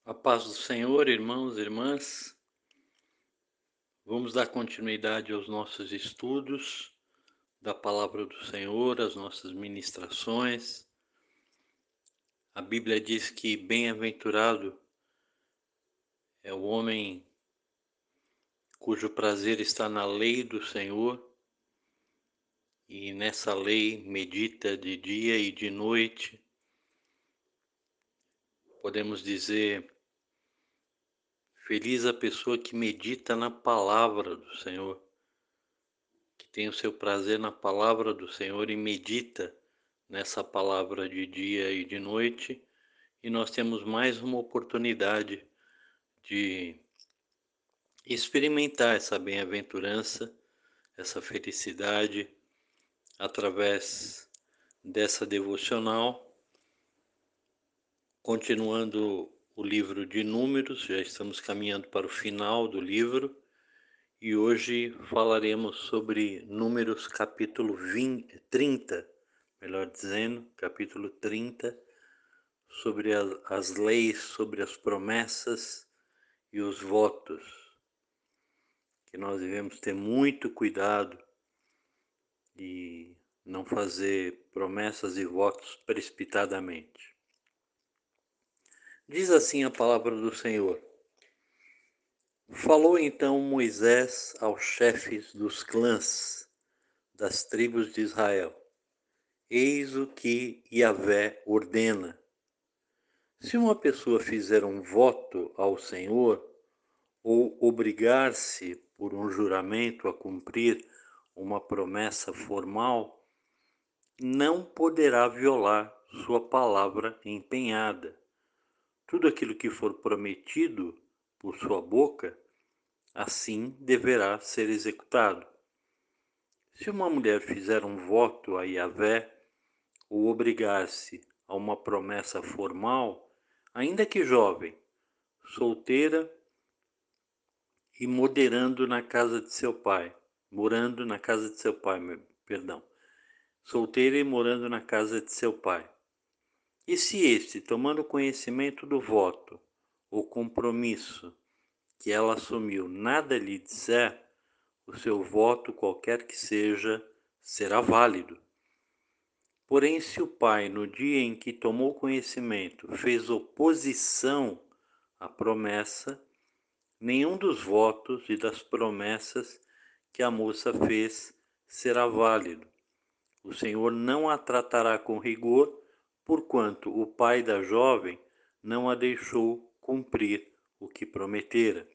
A paz do Senhor, irmãos e irmãs. Vamos dar continuidade aos nossos estudos da palavra do Senhor, as nossas ministrações. A Bíblia diz que bem-aventurado é o homem cujo prazer está na lei do Senhor e nessa lei medita de dia e de noite. Podemos dizer, feliz a pessoa que medita na palavra do Senhor, que tem o seu prazer na palavra do Senhor e medita nessa palavra de dia e de noite, e nós temos mais uma oportunidade de experimentar essa bem-aventurança, essa felicidade, através dessa devocional. Continuando o livro de Números, já estamos caminhando para o final do livro, e hoje falaremos sobre Números capítulo 30, melhor dizendo, capítulo 30, sobre as leis, sobre as promessas e os votos, que nós devemos ter muito cuidado e não fazer promessas e votos precipitadamente. Diz assim a palavra do Senhor: Falou então Moisés aos chefes dos clãs das tribos de Israel: Eis o que Yahvé ordena. Se uma pessoa fizer um voto ao Senhor, ou obrigar-se por um juramento a cumprir uma promessa formal, não poderá violar sua palavra empenhada. Tudo aquilo que for prometido por sua boca, assim deverá ser executado. Se uma mulher fizer um voto a Yahvé, ou obrigar-se a uma promessa formal, ainda que jovem, solteira e moderando na casa de seu pai, morando na casa de seu pai, perdão, solteira e morando na casa de seu pai. E se este, tomando conhecimento do voto ou compromisso que ela assumiu, nada lhe disser, o seu voto, qualquer que seja, será válido. Porém, se o pai, no dia em que tomou conhecimento, fez oposição à promessa, nenhum dos votos e das promessas que a moça fez será válido. O Senhor não a tratará com rigor, porquanto o pai da jovem não a deixou cumprir o que prometera.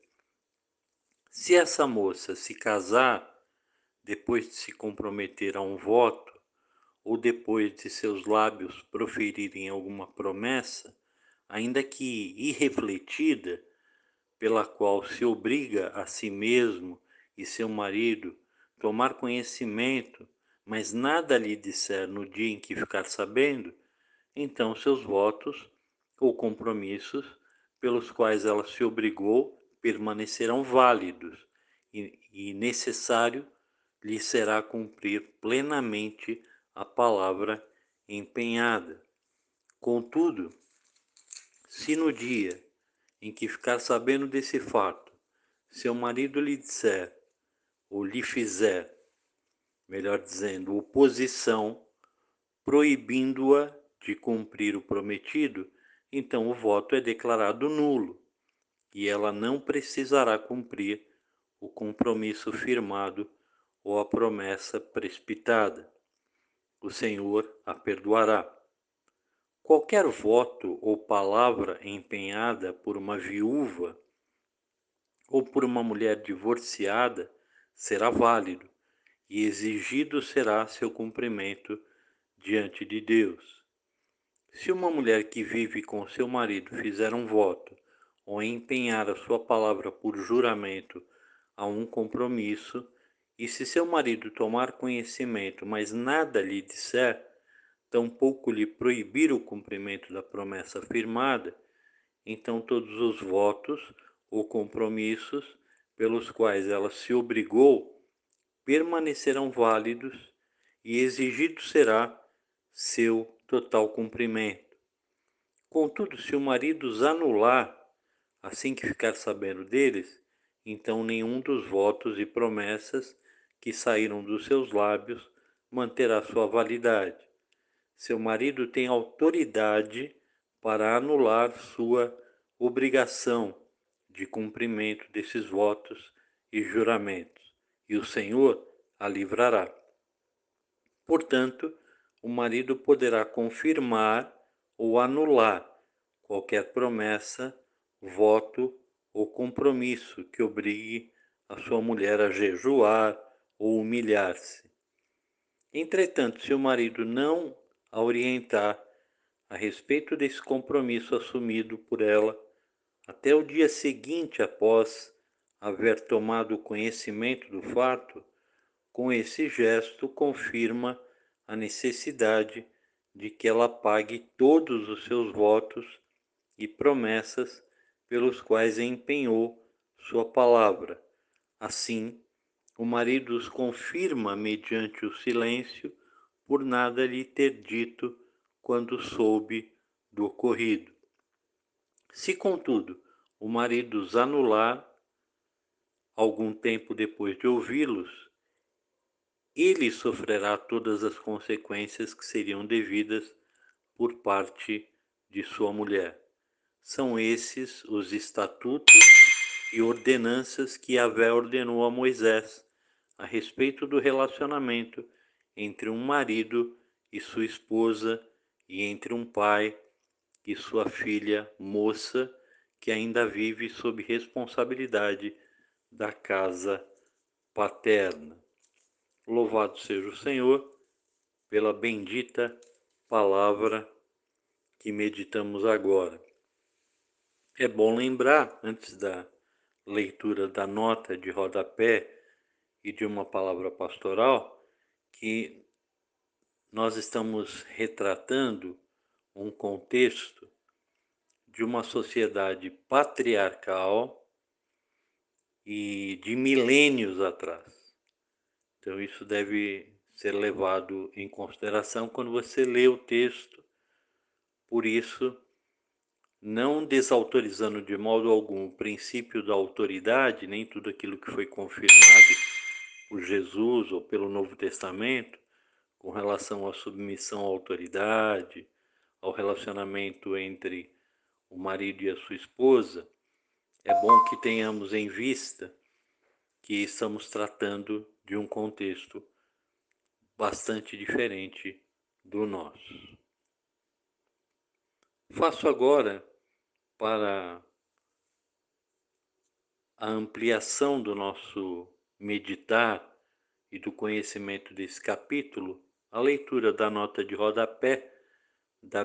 Se essa moça se casar, depois de se comprometer a um voto, ou depois de seus lábios proferirem alguma promessa, ainda que irrefletida, pela qual se obriga a si mesmo e seu marido tomar conhecimento, mas nada lhe disser no dia em que ficar sabendo, então seus votos ou compromissos pelos quais ela se obrigou permanecerão válidos e necessário lhe será cumprir plenamente a palavra empenhada. Contudo, se no dia em que ficar sabendo desse fato, seu marido lhe disser ou lhe fizer, melhor dizendo, oposição, proibindo-a de cumprir o prometido, então o voto é declarado nulo e ela não precisará cumprir o compromisso firmado ou a promessa precipitada. O Senhor a perdoará. Qualquer voto ou palavra empenhada por uma viúva ou por uma mulher divorciada será válido e exigido será seu cumprimento diante de Deus. Se uma mulher que vive com seu marido fizer um voto ou empenhar a sua palavra por juramento a um compromisso, e se seu marido tomar conhecimento, mas nada lhe disser, tampouco lhe proibir o cumprimento da promessa firmada, então todos os votos ou compromissos pelos quais ela se obrigou permanecerão válidos e exigido será seu total cumprimento. Contudo, se o marido os anular, Assim que ficar sabendo deles, então nenhum dos votos e promessas que saíram dos seus lábios manterá sua validade. Seu marido tem autoridade para anular sua obrigação de cumprimento desses votos e juramentos, e o Senhor a livrará. Portanto, o marido poderá confirmar ou anular qualquer promessa, voto ou compromisso que obrigue a sua mulher a jejuar ou humilhar-se. Entretanto, se o marido não a orientar a respeito desse compromisso assumido por ela até o dia seguinte após haver tomado conhecimento do fato, com esse gesto confirma a necessidade de que ela pague todos os seus votos e promessas pelos quais empenhou sua palavra. Assim, o marido os confirma mediante o silêncio, por nada lhe ter dito quando soube do ocorrido. Se, contudo, o marido os anular algum tempo depois de ouvi-los, ele sofrerá todas as consequências que seriam devidas por parte de sua mulher. São esses os estatutos e ordenanças que Yahvé ordenou a Moisés a respeito do relacionamento entre um marido e sua esposa e entre um pai e sua filha moça que ainda vive sob responsabilidade da casa paterna. Louvado seja o Senhor pela bendita palavra que meditamos agora. É bom lembrar, antes da leitura da nota de rodapé e de uma palavra pastoral, que nós estamos retratando um contexto de uma sociedade patriarcal e de milênios atrás. Então isso deve ser levado em consideração quando você lê o texto. Por isso, não desautorizando de modo algum o princípio da autoridade, nem tudo aquilo que foi confirmado por Jesus ou pelo Novo Testamento, com relação à submissão à autoridade, ao relacionamento entre o marido e a sua esposa, é bom que tenhamos em vista que estamos tratando de um contexto bastante diferente do nosso. Faço agora, para a ampliação do nosso meditar e do conhecimento desse capítulo, a leitura da nota de rodapé da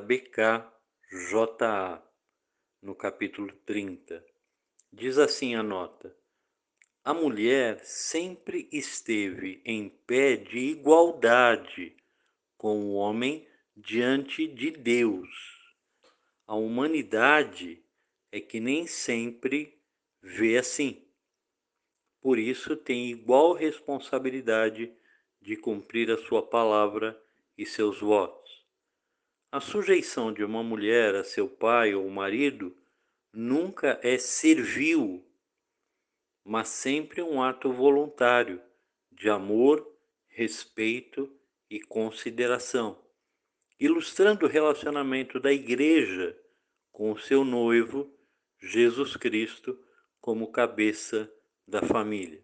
BKJA, no capítulo 30. Diz assim a nota: a mulher sempre esteve em pé de igualdade com o homem diante de Deus. A humanidade é que nem sempre vê assim. Por isso tem igual responsabilidade de cumprir a sua palavra e seus votos. A sujeição de uma mulher a seu pai ou marido nunca é servil, mas sempre um ato voluntário de amor, respeito e consideração, ilustrando o relacionamento da Igreja com o seu noivo, Jesus Cristo, como cabeça da família.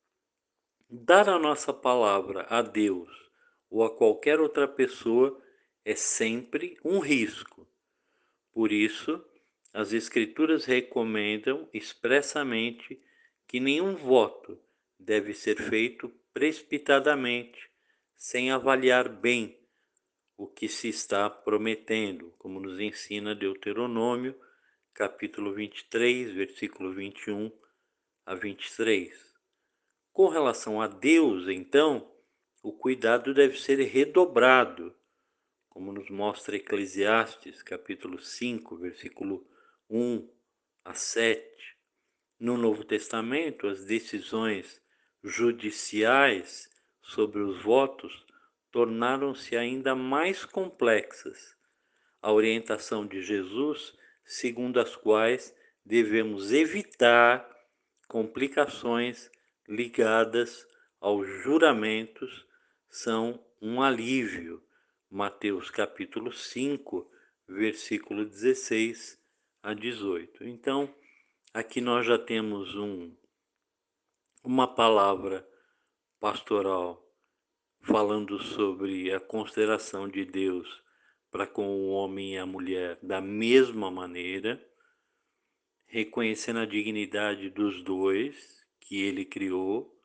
Dar a nossa palavra a Deus ou a qualquer outra pessoa é sempre um risco. Por isso, as Escrituras recomendam expressamente que nenhum voto deve ser feito precipitadamente, sem avaliar bem o que se está prometendo, como nos ensina Deuteronômio, capítulo 23, versículo 21 a 23. Com relação a Deus, então, o cuidado deve ser redobrado, como nos mostra Eclesiastes, capítulo 5, versículo 1 a 7. No Novo Testamento, as decisões judiciais sobre os votos tornaram-se ainda mais complexas. A orientação de Jesus, segundo as quais devemos evitar complicações ligadas aos juramentos, são um alívio. Mateus capítulo 5, versículo 16 a 18. Então, aqui nós já temos uma palavra pastoral falando sobre a consideração de Deus para com o homem e a mulher da mesma maneira, reconhecendo a dignidade dos dois que ele criou,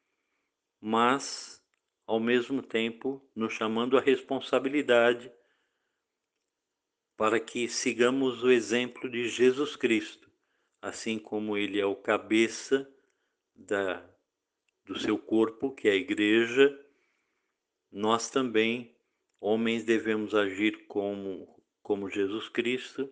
mas, ao mesmo tempo, nos chamando à responsabilidade para que sigamos o exemplo de Jesus Cristo, assim como ele é o cabeça do seu corpo, que é a igreja. Nós também, homens, devemos agir como Jesus Cristo,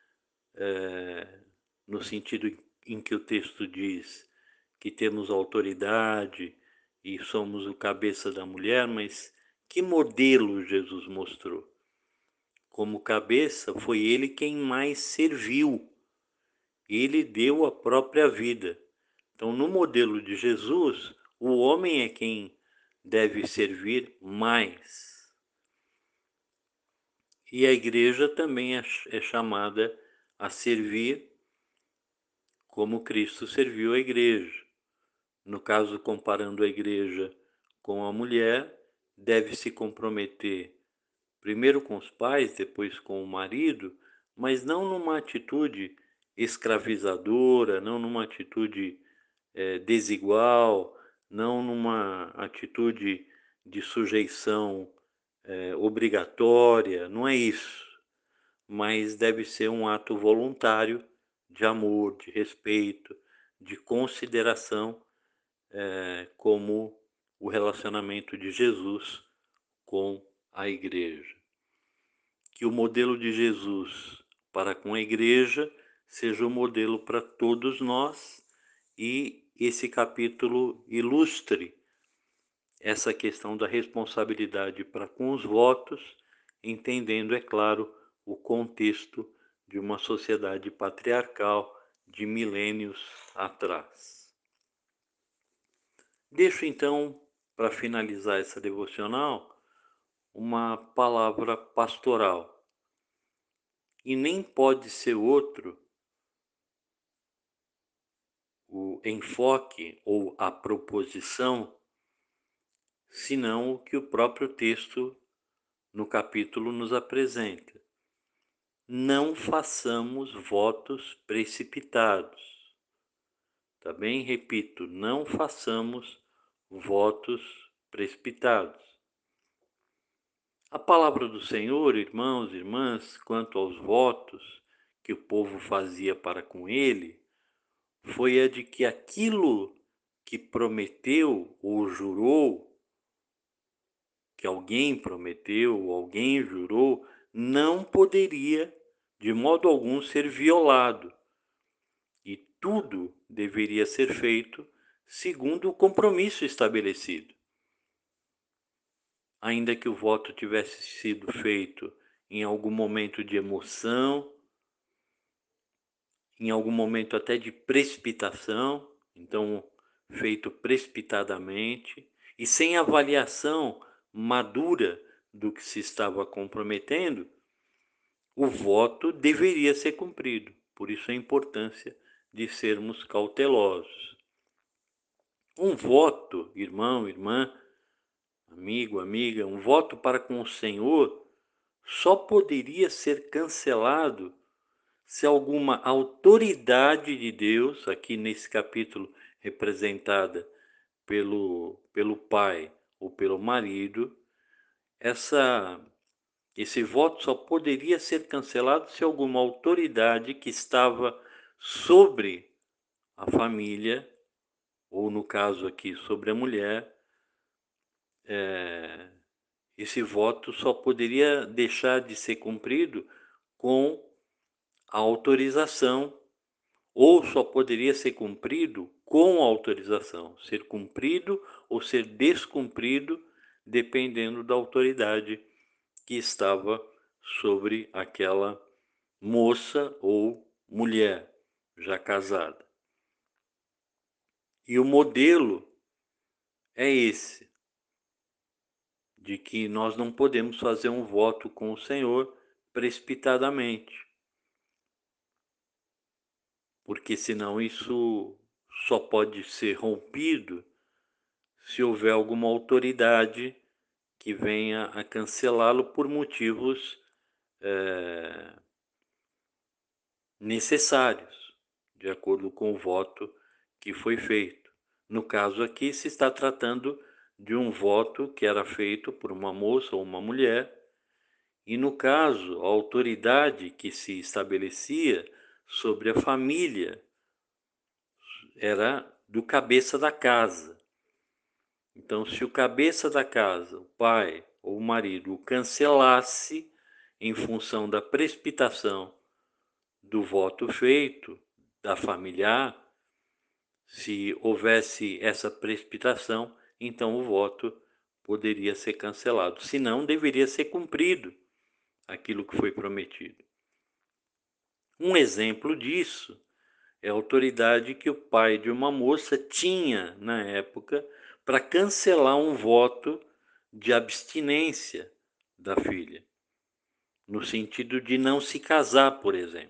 no sentido em que o texto diz que temos autoridade e somos o cabeça da mulher, mas que modelo Jesus mostrou? Como cabeça, foi ele quem mais serviu. Ele deu a própria vida. Então, no modelo de Jesus, o homem é quem deve servir mais. E a igreja também é chamada a servir como Cristo serviu a igreja. No caso, comparando a igreja com a mulher, deve se comprometer primeiro com os pais, depois com o marido, mas não numa atitude escravizadora, não numa atitude desigual, não numa atitude de sujeição obrigatória, não é isso. Mas deve ser um ato voluntário de amor, de respeito, de consideração, como o relacionamento de Jesus com a igreja. Que o modelo de Jesus para com a igreja seja o modelo para todos nós, e esse capítulo ilustre essa questão da responsabilidade para com os votos, entendendo, é claro, o contexto de uma sociedade patriarcal de milênios atrás. Deixo então, para finalizar essa devocional, uma palavra pastoral. E nem pode ser outro o enfoque ou a proposição, senão o que o próprio texto no capítulo nos apresenta. Não façamos votos precipitados. Também repito, não façamos votos precipitados. A palavra do Senhor, irmãos e irmãs, quanto aos votos que o povo fazia para com ele, foi a de que aquilo que prometeu ou jurou, que alguém prometeu ou alguém jurou, não poderia, de modo algum, ser violado. E tudo deveria ser feito segundo o compromisso estabelecido. Ainda que o voto tivesse sido feito em algum momento de emoção, em algum momento até de precipitação, então feito precipitadamente e sem avaliação madura do que se estava comprometendo, o voto deveria ser cumprido. Por isso a importância de sermos cautelosos. Um voto, irmão, irmã, amigo, amiga, um voto para com o Senhor só poderia ser cancelado se alguma autoridade de Deus, aqui nesse capítulo representada pelo pai ou pelo marido, esse voto só poderia ser cancelado se alguma autoridade que estava sobre a família, ou no caso aqui sobre a mulher, esse voto só poderia deixar de ser cumprido com a autorização, ou só poderia ser cumprido com autorização, ser cumprido ou ser descumprido, dependendo da autoridade que estava sobre aquela moça ou mulher. já casada. E o modelo é esse, de que nós não podemos fazer um voto com o Senhor precipitadamente, porque senão isso só pode ser rompido se houver alguma autoridade que venha a cancelá-lo por motivos necessários, de acordo com o voto que foi feito. No caso aqui, se está tratando de um voto que era feito por uma moça ou uma mulher, e no caso, a autoridade que se estabelecia sobre a família era do cabeça da casa. Então, se o cabeça da casa, o pai ou o marido, o cancelasse em função da precipitação do voto feito, da familiar, se houvesse essa precipitação, então o voto poderia ser cancelado. Se não, deveria ser cumprido aquilo que foi prometido. Um exemplo disso é a autoridade que o pai de uma moça tinha na época para cancelar um voto de abstinência da filha, no sentido de não se casar, por exemplo.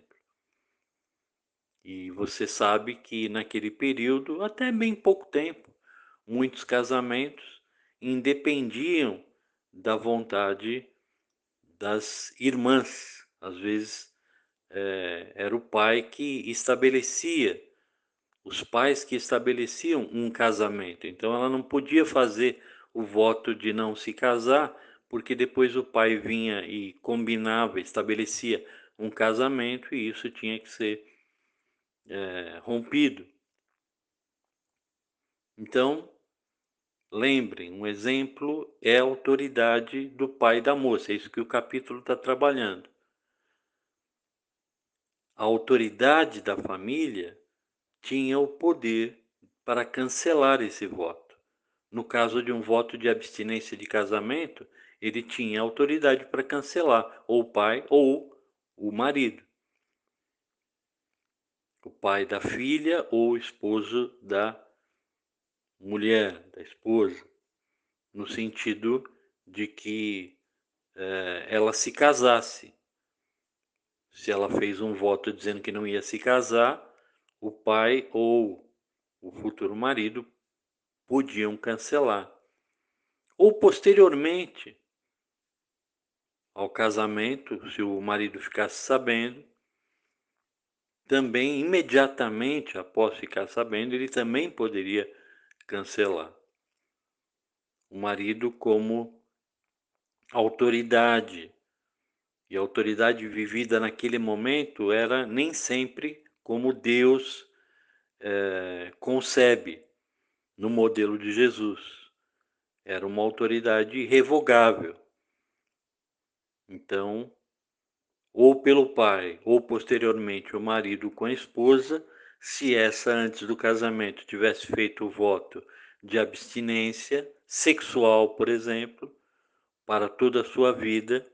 E você sabe que naquele período, até bem pouco tempo, muitos casamentos independiam da vontade das irmãs. Às vezes era o pai que estabelecia, os pais que estabeleciam um casamento. Então ela não podia fazer o voto de não se casar, porque depois o pai vinha e combinava, estabelecia um casamento e isso tinha que ser rompido. Então, lembrem, um exemplo é a autoridade do pai da moça, é isso que o capítulo está trabalhando. A autoridade da família tinha o poder para cancelar esse voto. No caso de um voto de abstinência de casamento, ele tinha autoridade para cancelar, ou o pai ou o marido, o pai da filha ou o esposo da mulher, da esposa, no sentido de que ela se casasse. Se ela fez um voto dizendo que não ia se casar, o pai ou o futuro marido podiam cancelar. Ou posteriormente ao casamento, se o marido ficasse sabendo, também imediatamente após ficar sabendo, ele também poderia cancelar. O marido como autoridade. E a autoridade vivida naquele momento era nem sempre como Deus concebe no modelo de Jesus. Era uma autoridade irrevogável. Então, ou pelo pai, ou posteriormente o marido com a esposa, se essa antes do casamento tivesse feito o voto de abstinência sexual, por exemplo, para toda a sua vida,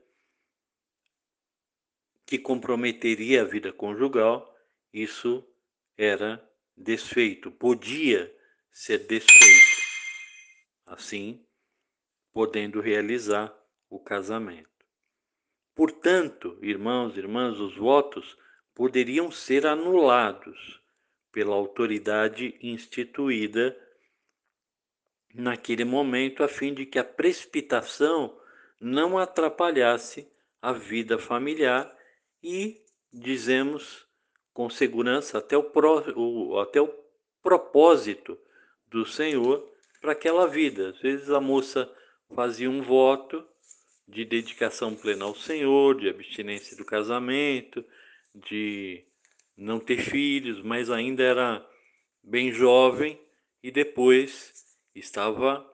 que comprometeria a vida conjugal, isso era desfeito, podia ser desfeito, assim podendo realizar o casamento. Portanto, irmãos e irmãs, os votos poderiam ser anulados pela autoridade instituída naquele momento, a fim de que a precipitação não atrapalhasse a vida familiar e, dizemos com segurança, até o propósito do Senhor para aquela vida. Às vezes a moça fazia um voto de dedicação plena ao Senhor, de abstinência do casamento, de não ter filhos, mas ainda era bem jovem e depois estava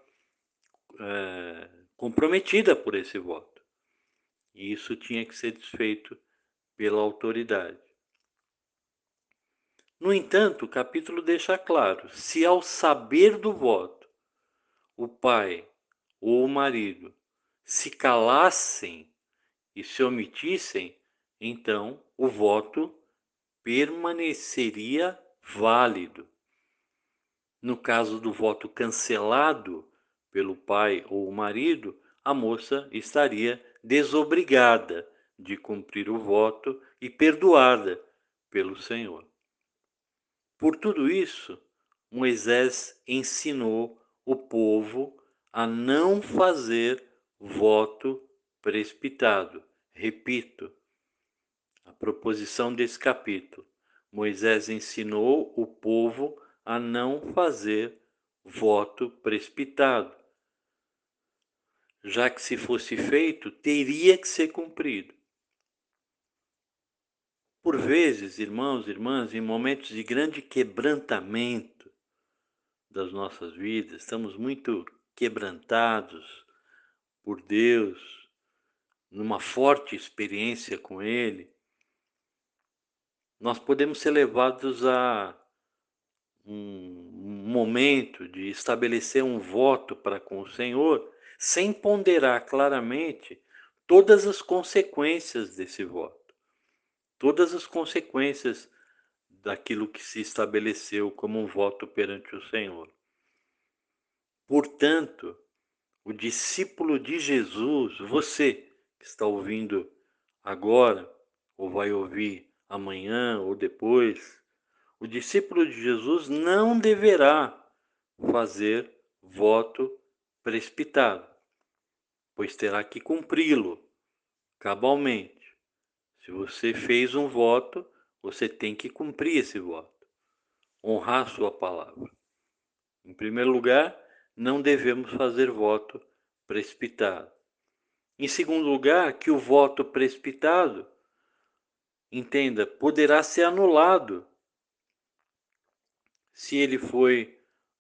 comprometida por esse voto. E isso tinha que ser desfeito pela autoridade. No entanto, o capítulo deixa claro: se ao saber do voto, o pai ou o marido se calassem e se omitissem, então o voto permaneceria válido. No caso do voto cancelado pelo pai ou o marido, a moça estaria desobrigada de cumprir o voto e perdoada pelo Senhor. Por tudo isso, Moisés ensinou o povo a não fazer voto precipitado. Repito, a proposição desse capítulo. Moisés ensinou o povo a não fazer voto precipitado, já que se fosse feito, teria que ser cumprido. Por vezes, irmãos e irmãs, em momentos de grande quebrantamento das nossas vidas, estamos muito quebrantados por Deus, numa forte experiência com Ele, nós podemos ser levados a um momento de estabelecer um voto para com o Senhor, sem ponderar claramente todas as consequências desse voto, todas as consequências daquilo que se estabeleceu como um voto perante o Senhor. Portanto, o discípulo de Jesus, você que está ouvindo agora, ou vai ouvir amanhã ou depois, o discípulo de Jesus não deverá fazer voto precipitado, pois terá que cumpri-lo cabalmente. Se você fez um voto, você tem que cumprir esse voto, honrar sua palavra. Em primeiro lugar, não devemos fazer voto precipitado. Em segundo lugar, que o voto precipitado, entenda, poderá ser anulado se ele foi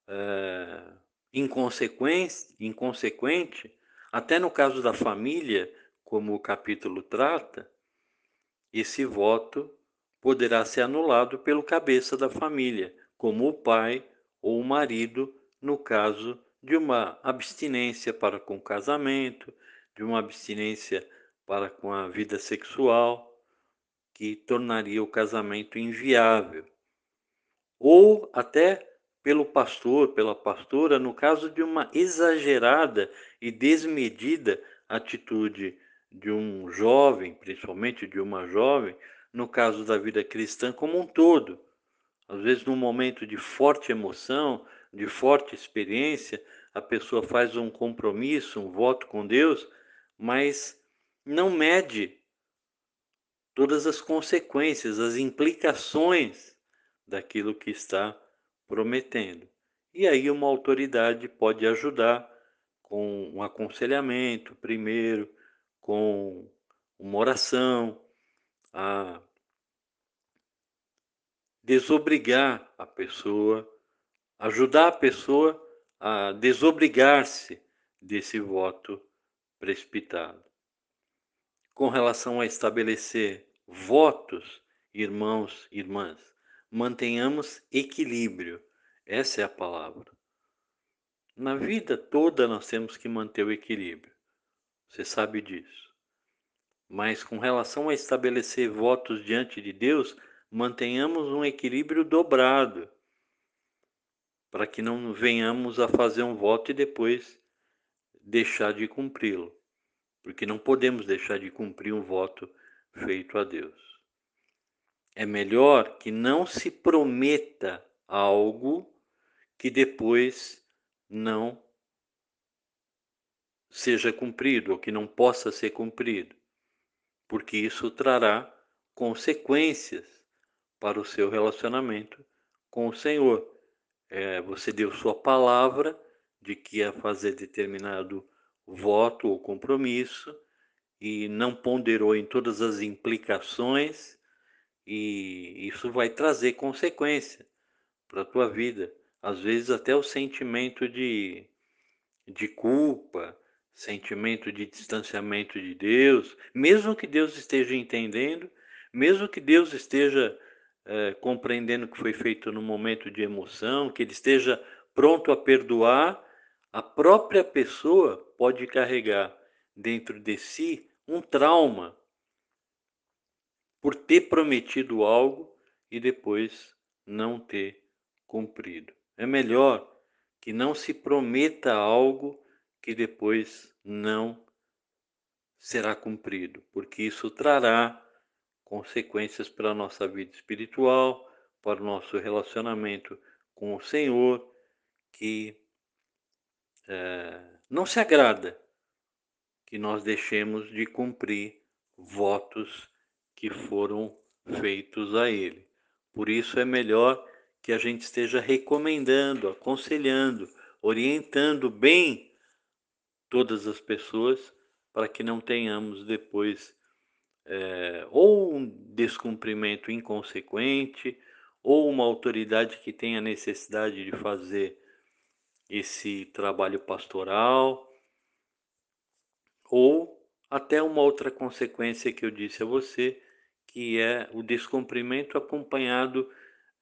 inconsequente, até no caso da família, como o capítulo trata, esse voto poderá ser anulado pelo cabeça da família, como o pai ou o marido, no caso de uma abstinência para com o casamento, de uma abstinência para com a vida sexual, que tornaria o casamento inviável. Ou até pelo pastor, pela pastora, no caso de uma exagerada e desmedida atitude de um jovem, principalmente de uma jovem, no caso da vida cristã como um todo. Às vezes, num momento de forte emoção, de forte experiência, a pessoa faz um compromisso, um voto com Deus, mas não mede todas as consequências, as implicações daquilo que está prometendo. E aí uma autoridade pode ajudar com um aconselhamento primeiro, com uma oração, a desobrigar a pessoa, ajudar a pessoa a desobrigar-se desse voto precipitado. Com relação a estabelecer votos, irmãos e irmãs, mantenhamos equilíbrio. Essa é a palavra. Na vida toda nós temos que manter o equilíbrio. Você sabe disso. Mas com relação a estabelecer votos diante de Deus, mantenhamos um equilíbrio dobrado, para que não venhamos a fazer um voto e depois deixar de cumpri-lo, porque não podemos deixar de cumprir um voto feito a Deus. É melhor que não se prometa algo que depois não seja cumprido ou que não possa ser cumprido, porque isso trará consequências para o seu relacionamento com o Senhor. Você deu sua palavra de que ia fazer determinado voto ou compromisso e não ponderou em todas as implicações, e isso vai trazer consequência para a tua vida. Às vezes até o sentimento de culpa, sentimento de distanciamento de Deus, mesmo que Deus esteja entendendo, mesmo que Deus esteja compreendendo que foi feito no momento de emoção, que Ele esteja pronto a perdoar, a própria pessoa pode carregar dentro de si um trauma por ter prometido algo e depois não ter cumprido. É melhor que não se prometa algo que depois não será cumprido, porque isso trará consequências para a nossa vida espiritual, para o nosso relacionamento com o Senhor, que não se agrada que nós deixemos de cumprir votos que foram feitos a Ele. Por isso é melhor que a gente esteja recomendando, aconselhando, orientando bem todas as pessoas para que não tenhamos depois ou um descumprimento inconsequente, ou uma autoridade que tenha necessidade de fazer esse trabalho pastoral, ou até uma outra consequência que eu disse a você, que é o descumprimento acompanhado,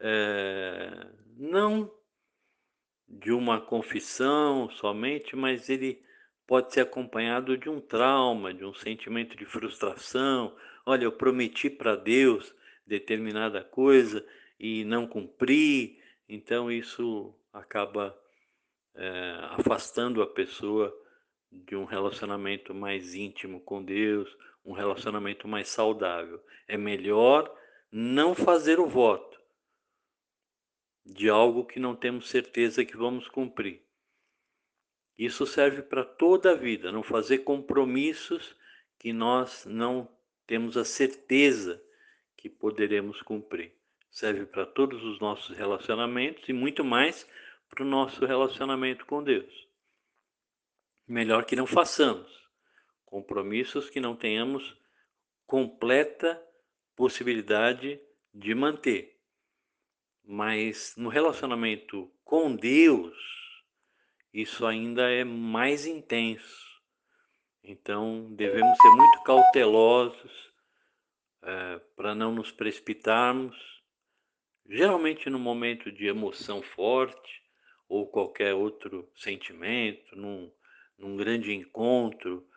não de uma confissão somente, mas ele pode ser acompanhado de um trauma, de um sentimento de frustração. Olha, eu prometi para Deus determinada coisa e não cumpri, então isso acaba afastando a pessoa de um relacionamento mais íntimo com Deus, um relacionamento mais saudável. É melhor não fazer o voto de algo que não temos certeza que vamos cumprir. Isso serve para toda a vida, não fazer compromissos que nós não temos a certeza que poderemos cumprir. Serve para todos os nossos relacionamentos e muito mais para o nosso relacionamento com Deus. Melhor que não façamos compromissos que não tenhamos completa possibilidade de manter. Mas no relacionamento com Deus, isso ainda é mais intenso. Então, devemos ser muito cautelosos para não nos precipitarmos, geralmente no momento de emoção forte ou qualquer outro sentimento, num grande encontro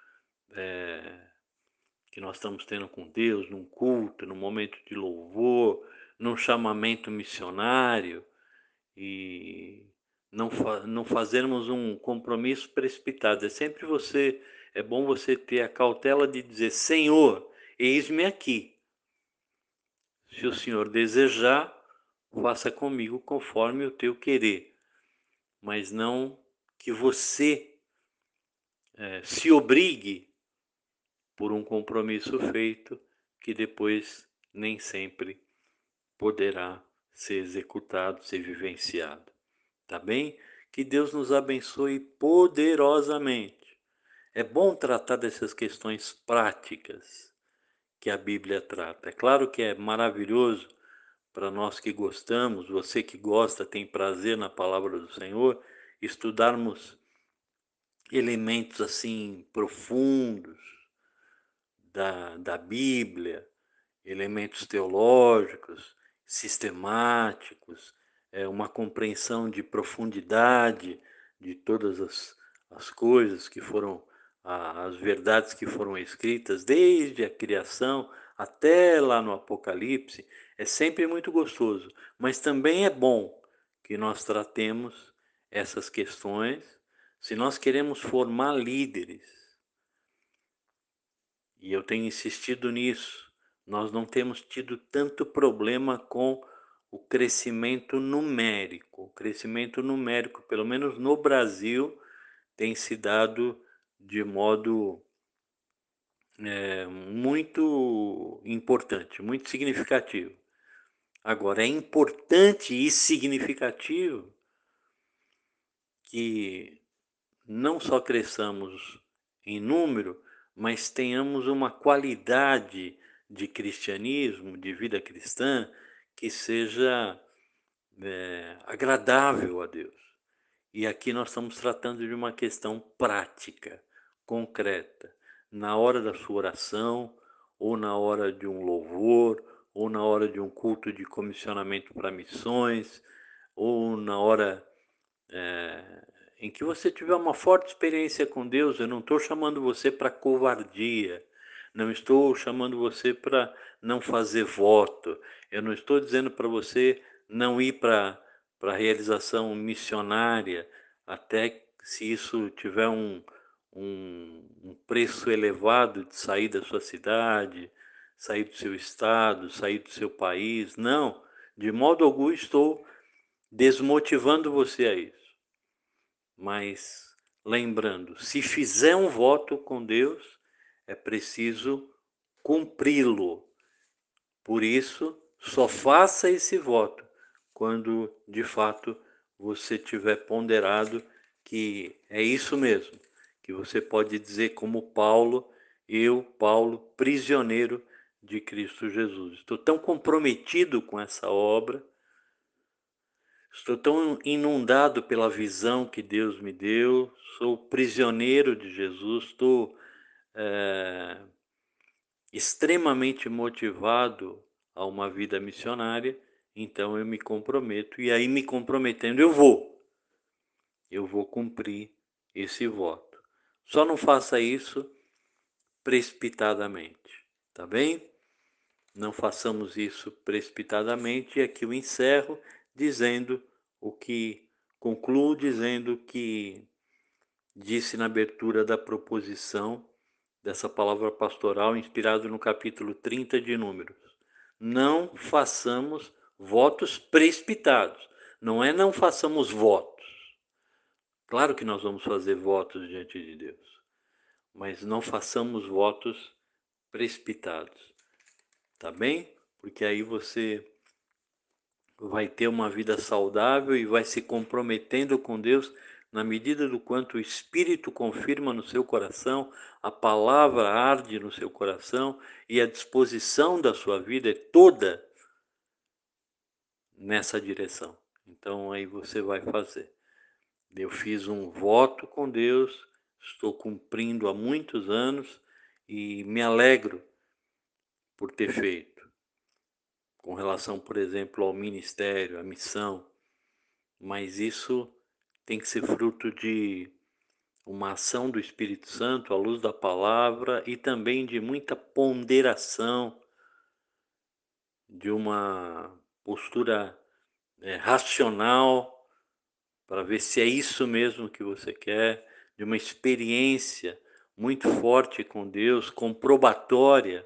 que nós estamos tendo com Deus, num culto, num momento de louvor, num chamamento missionário, e não fazermos um compromisso precipitado. É bom você ter a cautela de dizer: Senhor, eis-me aqui. Se o Senhor desejar, faça comigo conforme o teu querer, mas não que você se obrigue por um compromisso feito que depois nem sempre poderá ser executado, ser vivenciado. Tá bem? Que Deus nos abençoe poderosamente. É bom tratar dessas questões práticas que a Bíblia trata. É claro que é maravilhoso para nós que gostamos, você que gosta, tem prazer na palavra do Senhor, estudarmos elementos assim profundos da Bíblia, elementos teológicos, sistemáticos, uma compreensão de profundidade de todas as coisas que foram, as verdades que foram escritas, desde a criação até lá no Apocalipse, é sempre muito gostoso, mas também é bom que nós tratemos essas questões se nós queremos formar líderes, e eu tenho insistido nisso. Nós não temos tido tanto problema com o crescimento numérico. O crescimento numérico, pelo menos no Brasil, tem se dado de modo muito importante, muito significativo. Agora, é importante e significativo que não só cresçamos em número, mas tenhamos uma qualidade de cristianismo, de vida cristã, que seja agradável a Deus. E aqui nós estamos tratando de uma questão prática, concreta. Na hora da sua oração, ou na hora de um louvor, ou na hora de um culto de comissionamento para missões, ou na hora em que você tiver uma forte experiência com Deus. Eu não estou chamando você para covardia, não estou chamando você para não fazer voto, eu não estou dizendo para você não ir para a realização missionária, até se isso tiver um preço elevado de sair da sua cidade, sair do seu estado, sair do seu país. Não, de modo algum estou desmotivando você a isso. Mas lembrando, se fizer um voto com Deus, é preciso cumpri-lo. Por isso, só faça esse voto quando de fato você tiver ponderado que é isso mesmo, que você pode dizer como Paulo, eu, Paulo, prisioneiro de Cristo Jesus. Estou tão comprometido com essa obra, estou tão inundado pela visão que Deus me deu, sou prisioneiro de Jesus, estou extremamente motivado a uma vida missionária, então eu me comprometo, e aí me comprometendo eu vou cumprir esse voto. Só não faça isso precipitadamente, tá bem? Não façamos isso precipitadamente, e aqui eu encerro dizendo o que concluo dizendo que disse na abertura da proposição dessa palavra pastoral, inspirado no capítulo 30 de Números. Não façamos votos precipitados. Não façamos votos. Claro que nós vamos fazer votos diante de Deus, mas não façamos votos precipitados, tá bem? Porque aí você vai ter uma vida saudável e vai se comprometendo com Deus na medida do quanto o Espírito confirma no seu coração, a palavra arde no seu coração e a disposição da sua vida é toda nessa direção. Então aí você vai fazer. Eu fiz um voto com Deus, estou cumprindo há muitos anos e me alegro por ter feito. Com relação, por exemplo, ao ministério, à missão, mas isso tem que ser fruto de uma ação do Espírito Santo, à luz da palavra e também de muita ponderação, de uma postura racional, para ver se é isso mesmo que você quer, de uma experiência muito forte com Deus, comprobatória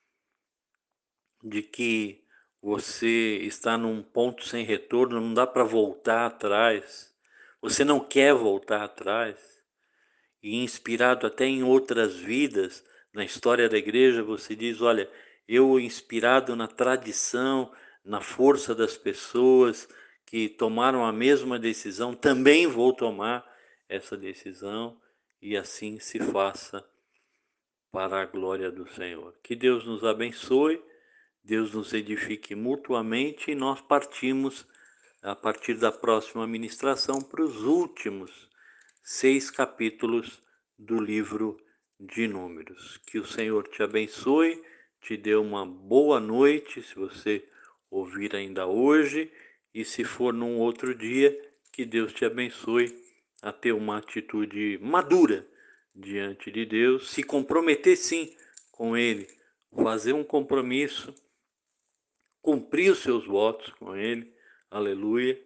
de que você está num ponto sem retorno, não dá para voltar atrás, você não quer voltar atrás, e inspirado até em outras vidas, na história da igreja, você diz: olha, eu inspirado na tradição, na força das pessoas que tomaram a mesma decisão, também vou tomar essa decisão, e assim se faça para a glória do Senhor. Que Deus nos abençoe, Deus nos edifique mutuamente, e nós partimos, a partir da próxima ministração, para os últimos 6 capítulos do livro de Números. Que o Senhor te abençoe, te dê uma boa noite, se você ouvir ainda hoje, e se for num outro dia, que Deus te abençoe a ter uma atitude madura diante de Deus, se comprometer sim com Ele, fazer um compromisso, cumprir os seus votos com Ele, aleluia,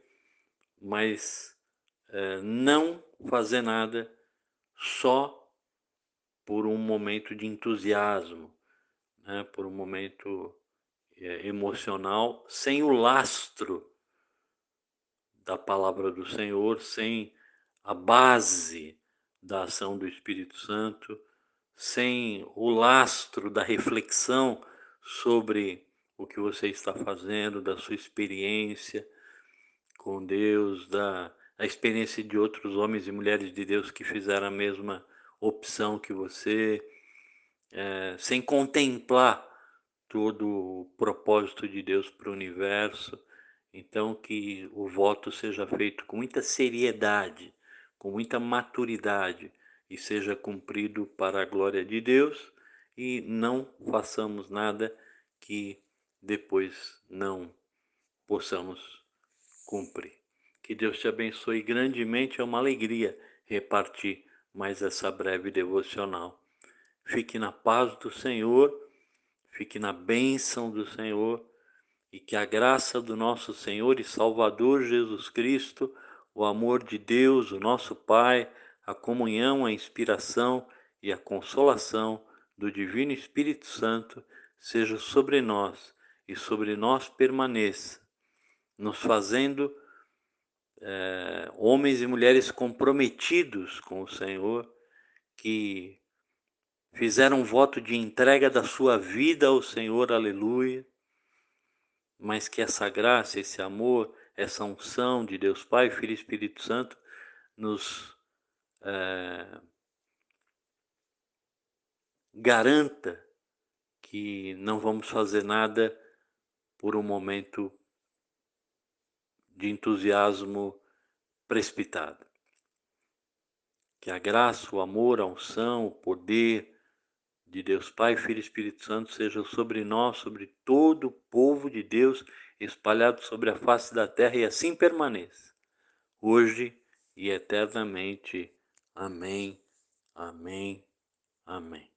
mas não fazer nada só por um momento de entusiasmo, né, por um momento emocional, sem o lastro da palavra do Senhor, sem a base da ação do Espírito Santo, sem o lastro da reflexão sobre o que você está fazendo, da sua experiência com Deus, da experiência de outros homens e mulheres de Deus que fizeram a mesma opção que você, sem contemplar todo o propósito de Deus para o universo. Então, que o voto seja feito com muita seriedade, com muita maturidade e seja cumprido para a glória de Deus, e não façamos nada que depois não possamos cumprir. Que Deus te abençoe grandemente, é uma alegria repartir mais essa breve devocional. Fique na paz do Senhor, fique na bênção do Senhor, e que a graça do nosso Senhor e Salvador Jesus Cristo, o amor de Deus, o nosso Pai, a comunhão, a inspiração e a consolação do Divino Espírito Santo seja sobre nós e sobre nós permaneça, nos fazendo homens e mulheres comprometidos com o Senhor, que fizeram um voto de entrega da sua vida ao Senhor, aleluia, mas que essa graça, esse amor, essa unção de Deus Pai, Filho e Espírito Santo nos garanta que não vamos fazer nada por um momento de entusiasmo precipitado. Que a graça, o amor, a unção, o poder de Deus Pai, Filho e Espírito Santo seja sobre nós, sobre todo o povo de Deus espalhado sobre a face da terra e assim permaneça, hoje e eternamente. Amém, amém, amém.